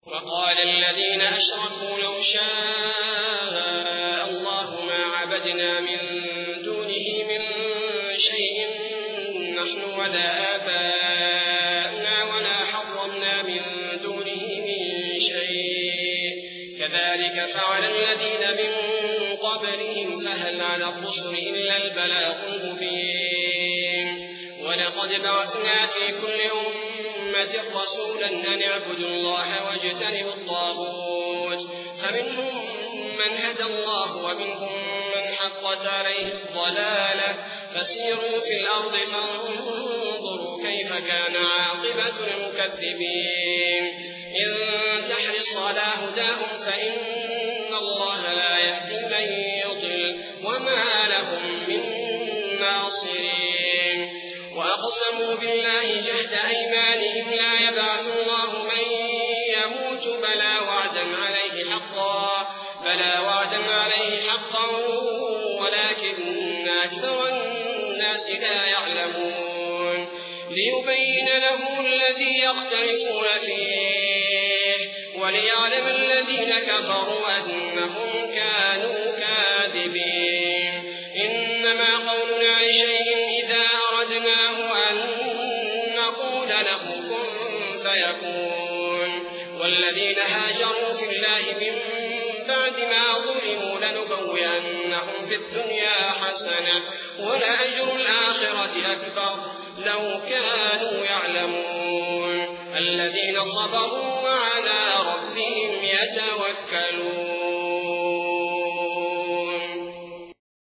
وقال الذين أشركوا لو شاء الله ما عبدنا من دونه من شيء نحن ولا آباؤنا ولا حرمنا من دونه من شيء كذلك فعل الذين من قبلهم فهل على الرسل إلا البلاغ المبين ولقد بعثنا في كل أمة رسولا أن اعبدوا الله واجتنبوا الطاغوت فمنهم من هدى الله ومنهم من حقت عليه الضلالة فسيروا في الأرض فانظروا كيف كان عاقبة المكذبين إن تحرص على هداهم فإن الله لا يهدي من يضل وما لهم من ناصرين وأقسموا بالله جهد أيمانهم لا يبعث الله من يموت بلى وعدا عليه حقا ولكن أكثر الناس لا يعلمون ليبين لهم الذي يختلفون فيه وليعلم الذين كفروا أنهم كانوا كاذبين إنما قولنا لشيء إذا أردناه أن نقول له كن فيكون والذين هاجروا في الله من بعد ما ظلموا لنبوئنهم في الدنيا حسنة ولأجر الآخرة أكبر لو كانوا يعلمون الذين صبروا وعلى ربهم يتوكلون